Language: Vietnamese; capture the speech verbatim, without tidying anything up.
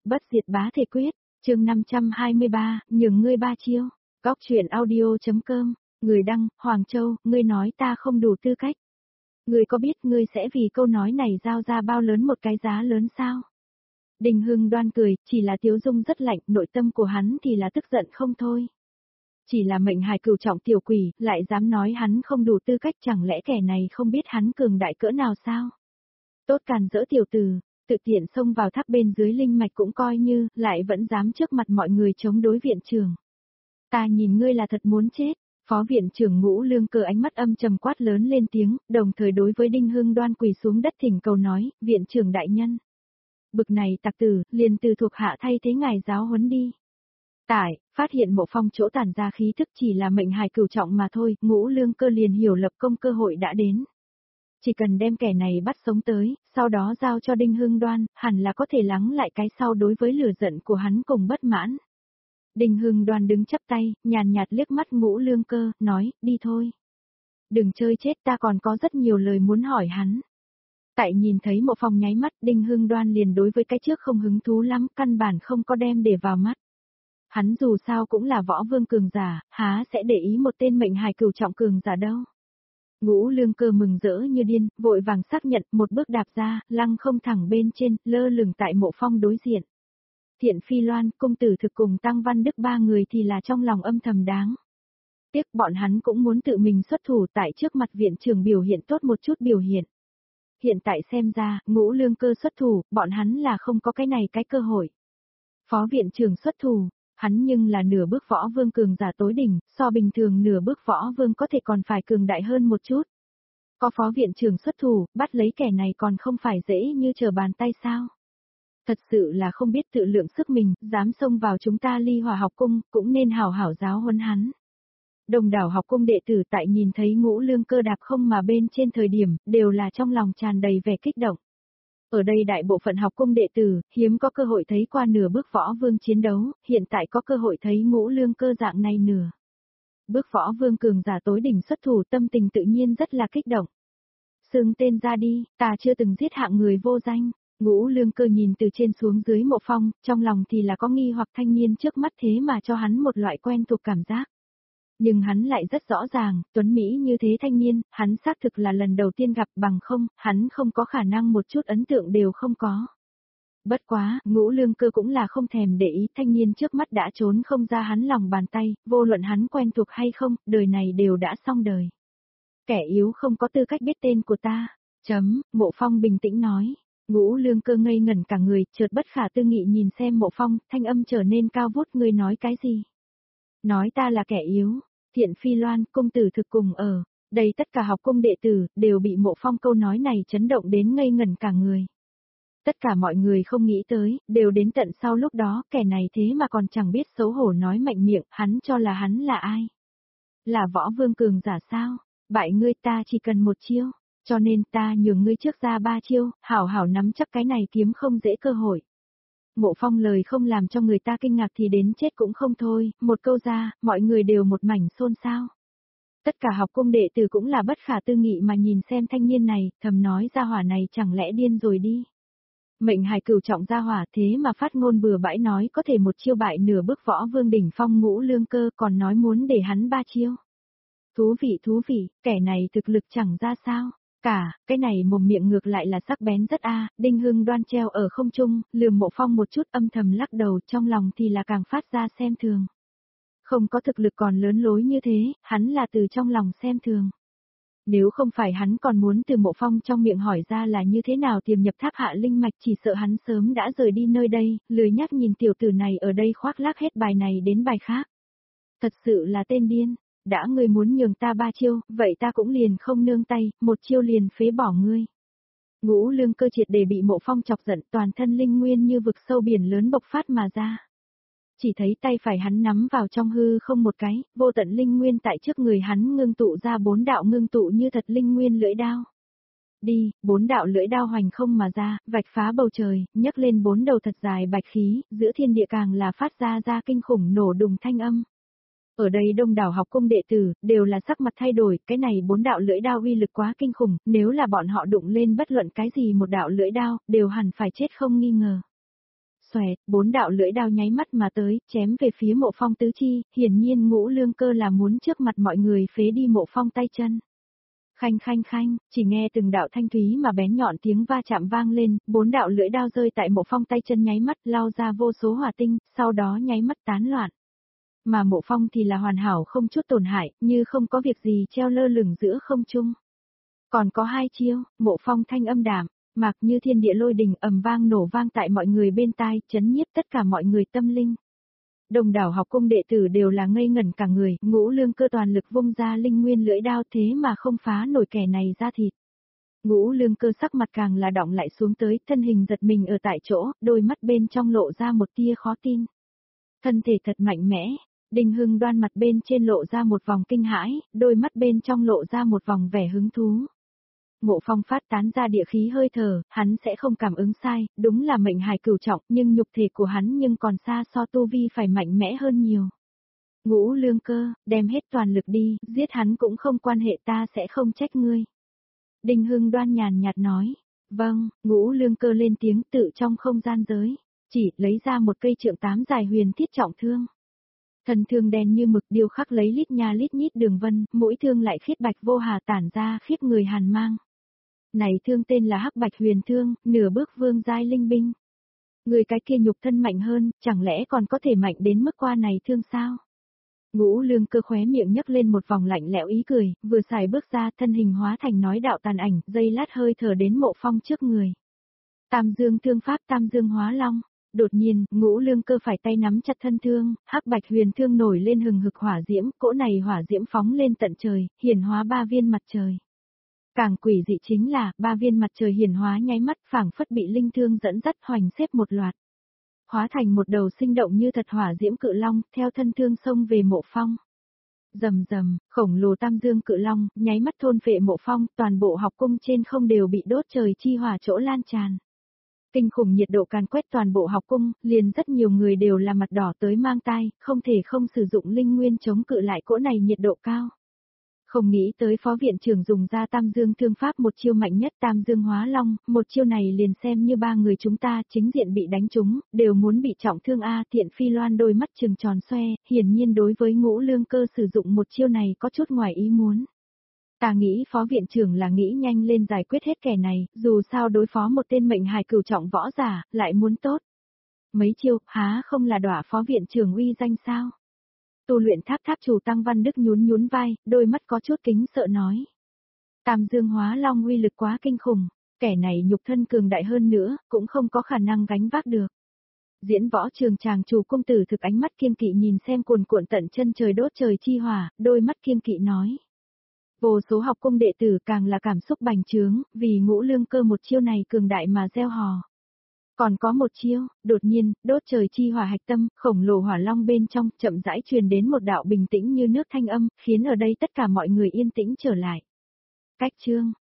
Bất diệt bá thể quyết, chương năm trăm hai mươi ba, nhường ngươi ba chiêu. Góc truyện audio.com, người đăng, Hoàng Châu, ngươi nói ta không đủ tư cách. Ngươi có biết ngươi sẽ vì câu nói này giao ra bao lớn một cái giá lớn sao? Đinh Hưng Đoan cười, chỉ là Tiếu Dung rất lạnh, nội tâm của hắn thì là tức giận không thôi. Chỉ là mệnh hài cửu trọng tiểu quỷ, lại dám nói hắn không đủ tư cách, chẳng lẽ kẻ này không biết hắn cường đại cỡ nào sao? Tốt càn dỡ tiểu tử, tự tiện xông vào tháp bên dưới linh mạch cũng coi như, lại vẫn dám trước mặt mọi người chống đối viện trưởng. Ta nhìn ngươi là thật muốn chết. Phó viện trưởng Ngũ Lương Cơ ánh mắt âm trầm quát lớn lên tiếng, đồng thời đối với Đinh Hưng Đoan quỳ xuống đất thỉnh cầu nói, viện trưởng đại nhân. Bực này tặc tử, liền từ thuộc hạ thay thế ngài giáo huấn đi. Tại, phát hiện Mộ Phong chỗ tản ra khí thức chỉ là mệnh hài cửu trọng mà thôi, Ngũ Lương Cơ liền hiểu lập công cơ hội đã đến. Chỉ cần đem kẻ này bắt sống tới, sau đó giao cho Đinh Hưng Đoan, hẳn là có thể lắng lại cái sau đối với lửa giận của hắn cùng bất mãn. Đinh Hưng Đoan đứng chắp tay, nhàn nhạt liếc mắt Ngũ Lương Cơ, nói, đi thôi. Đừng chơi chết, ta còn có rất nhiều lời muốn hỏi hắn. Tại nhìn thấy Mộ Phong nháy mắt, Đinh Hưng Đoan liền đối với cái trước không hứng thú lắm, căn bản không có đem để vào mắt. Hắn dù sao cũng là võ vương cường giả, há sẽ để ý một tên mệnh hài cửu trọng cường giả đâu. Ngũ Lương Cơ mừng rỡ như điên, vội vàng xác nhận, một bước đạp ra, lăng không thẳng bên trên, lơ lửng tại Mộ Phong đối diện. Thiện Phi Loan, công tử thực cùng Tăng Văn Đức ba người thì là trong lòng âm thầm đáng. Tiếc bọn hắn cũng muốn tự mình xuất thủ tại trước mặt viện trưởng biểu hiện tốt một chút biểu hiện. Hiện tại xem ra, Ngũ Lương Cơ xuất thủ, bọn hắn là không có cái này cái cơ hội. Phó viện trưởng xuất thủ, hắn nhưng là nửa bước võ vương cường giả tối đỉnh, so bình thường nửa bước võ vương có thể còn phải cường đại hơn một chút. Có phó viện trưởng xuất thủ, bắt lấy kẻ này còn không phải dễ như trở bàn tay sao? Thật sự là không biết tự lượng sức mình, dám xông vào chúng ta Ly Hỏa học cung, cũng nên hảo hảo giáo huấn hắn. Đồng đảo học cung đệ tử tại nhìn thấy Ngũ Lương Cơ đạp không mà bên trên thời điểm, đều là trong lòng tràn đầy vẻ kích động. Ở đây đại bộ phận học cung đệ tử, hiếm có cơ hội thấy qua nửa bước võ vương chiến đấu, hiện tại có cơ hội thấy Ngũ Lương Cơ dạng này nửa. Bước võ vương cường giả tối đỉnh xuất thủ, tâm tình tự nhiên rất là kích động. Xưng tên ra đi, ta chưa từng giết hạng người vô danh. Ngũ Lương Cơ nhìn từ trên xuống dưới Mộ Phong, trong lòng thì là có nghi hoặc thanh niên trước mắt thế mà cho hắn một loại quen thuộc cảm giác. Nhưng hắn lại rất rõ ràng, tuấn Mỹ như thế thanh niên, hắn xác thực là lần đầu tiên gặp, bằng không, hắn không có khả năng một chút ấn tượng đều không có. Bất quá, Ngũ Lương Cơ cũng là không thèm để ý, thanh niên trước mắt đã trốn không ra hắn lòng bàn tay, vô luận hắn quen thuộc hay không, đời này đều đã xong đời. Kẻ yếu không có tư cách biết tên của ta. Chấm, Mộ Phong bình tĩnh nói. Ngũ Lương Cơ ngây ngẩn cả người, chợt bất khả tư nghị nhìn xem Mộ Phong, thanh âm trở nên cao vút, ngươi nói cái gì? Nói ta là kẻ yếu. Thiện Phi Loan, công tử thực cùng ở, đây tất cả học cung đệ tử, đều bị Mộ Phong câu nói này chấn động đến ngây ngẩn cả người. Tất cả mọi người không nghĩ tới, đều đến tận sau lúc đó, kẻ này thế mà còn chẳng biết xấu hổ nói mạnh miệng, hắn cho là hắn là ai? Là võ vương cường giả sao? Bại ngươi ta chỉ cần một chiêu, cho nên ta nhường ngươi trước ra ba chiêu, hảo hảo nắm chắc cái này kiếm không dễ cơ hội. Mộ Phong lời không làm cho người ta kinh ngạc thì đến chết cũng không thôi, một câu ra, mọi người đều một mảnh xôn xao. Tất cả học cung đệ tử cũng là bất khả tư nghị mà nhìn xem thanh niên này, thầm nói gia hỏa này chẳng lẽ điên rồi đi. Mệnh hài cửu trọng gia hỏa thế mà phát ngôn bừa bãi nói có thể một chiêu bại nửa bước võ vương đỉnh phong Ngũ Lương Cơ, còn nói muốn để hắn ba chiêu. Thú vị thú vị, kẻ này thực lực chẳng ra sao. Cả, cái này mồm miệng ngược lại là sắc bén rất a. Đinh Hưng Đoan treo ở không trung, lườm Mộ Phong một chút âm thầm lắc đầu, trong lòng thì là càng phát ra xem thường. Không có thực lực còn lớn lối như thế, hắn là từ trong lòng xem thường. Nếu không phải hắn còn muốn từ Mộ Phong trong miệng hỏi ra là như thế nào tiềm nhập tháp hạ linh mạch, chỉ sợ hắn sớm đã rời đi nơi đây, lười nhắc nhìn tiểu tử này ở đây khoác lác hết bài này đến bài khác. Thật sự là tên điên. Đã ngươi muốn nhường ta ba chiêu, vậy ta cũng liền không nương tay, một chiêu liền phế bỏ ngươi. Ngũ Lương Cơ triệt để bị Mộ Phong chọc giận, toàn thân linh nguyên như vực sâu biển lớn bộc phát mà ra. Chỉ thấy tay phải hắn nắm vào trong hư không một cái, vô tận linh nguyên tại trước người hắn ngưng tụ ra bốn đạo ngưng tụ như thật linh nguyên lưỡi đao. Đi, bốn đạo lưỡi đao hoành không mà ra, vạch phá bầu trời, nhấc lên bốn đầu thật dài bạch khí, giữa thiên địa càng là phát ra ra kinh khủng nổ đùng thanh âm. Ở đây đông đảo học cung đệ tử, đều là sắc mặt thay đổi, cái này bốn đạo lưỡi đao uy lực quá kinh khủng, nếu là bọn họ đụng lên bất luận cái gì một đạo lưỡi đao, đều hẳn phải chết không nghi ngờ. Xoẹt, bốn đạo lưỡi đao nháy mắt mà tới, chém về phía Mộ Phong tứ chi, hiển nhiên Ngũ Lương Cơ là muốn trước mặt mọi người phế đi Mộ Phong tay chân. Khanh khanh khanh, chỉ nghe từng đạo thanh thúy mà bén nhọn tiếng va chạm vang lên, bốn đạo lưỡi đao rơi tại Mộ Phong tay chân nháy mắt lao ra vô số hỏa tinh, sau đó nháy mắt tán loạn. Mà Mộ Phong thì là hoàn hảo không chút tổn hại, như không có việc gì treo lơ lửng giữa không trung. Còn có hai chiêu, Mộ Phong thanh âm đạm, mạc như thiên địa lôi đình ầm vang nổ vang tại mọi người bên tai, chấn nhiếp tất cả mọi người tâm linh. Đồng đảo học cung đệ tử đều là ngây ngẩn cả người, Ngũ Lương Cơ toàn lực vung ra linh nguyên lưỡi đao thế mà không phá nổi kẻ này ra thịt. Ngũ Lương Cơ sắc mặt càng là đọng lại xuống tới, thân hình giật mình ở tại chỗ, đôi mắt bên trong lộ ra một tia khó tin. Thân thể thật mạnh mẽ, Đinh Hưng Đoan mặt bên trên lộ ra một vòng kinh hãi, đôi mắt bên trong lộ ra một vòng vẻ hứng thú. Mộ Phong phát tán ra địa khí hơi thở, hắn sẽ không cảm ứng sai, đúng là mệnh hài cửu trọng, nhưng nhục thể của hắn nhưng còn xa so tu vi phải mạnh mẽ hơn nhiều. Ngũ Lương Cơ, đem hết toàn lực đi, giết hắn cũng không quan hệ, ta sẽ không trách ngươi. Đinh Hưng Đoan nhàn nhạt nói, vâng, Ngũ Lương Cơ lên tiếng tự trong không gian giới, chỉ lấy ra một cây trượng tám dài huyền thiết trọng thương. Thần thương đen như mực điêu khắc lấy lít nha lít nhít đường vân, mỗi thương lại khiết bạch vô hà tản ra khiếp người hàn mang. Này thương tên là Hắc Bạch Huyền Thương, nửa bước vương giai linh binh. Người cái kia nhục thân mạnh hơn, chẳng lẽ còn có thể mạnh đến mức qua này thương sao? Ngũ Lương Cơ khóe miệng nhấc lên một vòng lạnh lẽo ý cười, vừa xài bước ra thân hình hóa thành nói đạo tàn ảnh, dây lát hơi thở đến Mộ Phong trước người. Tam Dương thương pháp Tam Dương hóa long. Đột nhiên, Ngũ Lương Cơ phải tay nắm chặt thân thương, Hắc Bạch Huyền Thương nổi lên hừng hực hỏa diễm, cỗ này hỏa diễm phóng lên tận trời, hiển hóa ba viên mặt trời. Càng quỷ dị chính là, ba viên mặt trời hiển hóa nháy mắt phảng phất bị linh thương dẫn dắt hoành xếp một loạt. Hóa thành một đầu sinh động như thật hỏa diễm cự long, theo thân thương xông về Mộ Phong. Rầm rầm, khổng lồ Tam Dương cự long, nháy mắt thôn phệ Mộ Phong, toàn bộ học cung trên không đều bị đốt trời chi hỏa chỗ lan tràn. Kinh khủng nhiệt độ càn quét toàn bộ học cung, liền rất nhiều người đều là mặt đỏ tới mang tai, không thể không sử dụng linh nguyên chống cự lại cỗ này nhiệt độ cao. Không nghĩ tới phó viện trưởng dùng ra Tam Dương thương pháp một chiêu mạnh nhất Tam Dương hóa long, một chiêu này liền xem như ba người chúng ta chính diện bị đánh trúng, đều muốn bị trọng thương a. Thiện Phi Loan đôi mắt trừng tròn xoe, hiển nhiên đối với Ngũ Lương Cơ sử dụng một chiêu này có chút ngoài ý muốn. Ta nghĩ phó viện trưởng là nghĩ nhanh lên giải quyết hết kẻ này, dù sao đối phó một tên mệnh hài cửu trọng võ giả, lại muốn tốt. Mấy chiêu, há không là đọa phó viện trưởng uy danh sao? Tu luyện tháp tháp chủ Tăng Văn Đức nhún nhún vai, đôi mắt có chút kính sợ nói. Tam Dương hóa long uy lực quá kinh khủng, kẻ này nhục thân cường đại hơn nữa, cũng không có khả năng gánh vác được. Diễn võ trường chàng chủ công tử thực ánh mắt kiêng kỵ nhìn xem cuồn cuộn tận chân trời đốt trời chi hỏa, đôi mắt kiêng kỵ nói. Vô số học cung đệ tử càng là cảm xúc bành trướng, vì Ngũ Lương Cơ một chiêu này cường đại mà gieo hò. Còn có một chiêu, đột nhiên, đốt trời chi hỏa hạch tâm, khổng lồ hỏa long bên trong, chậm rãi truyền đến một đạo bình tĩnh như nước thanh âm, khiến ở đây tất cả mọi người yên tĩnh trở lại. Cách chương,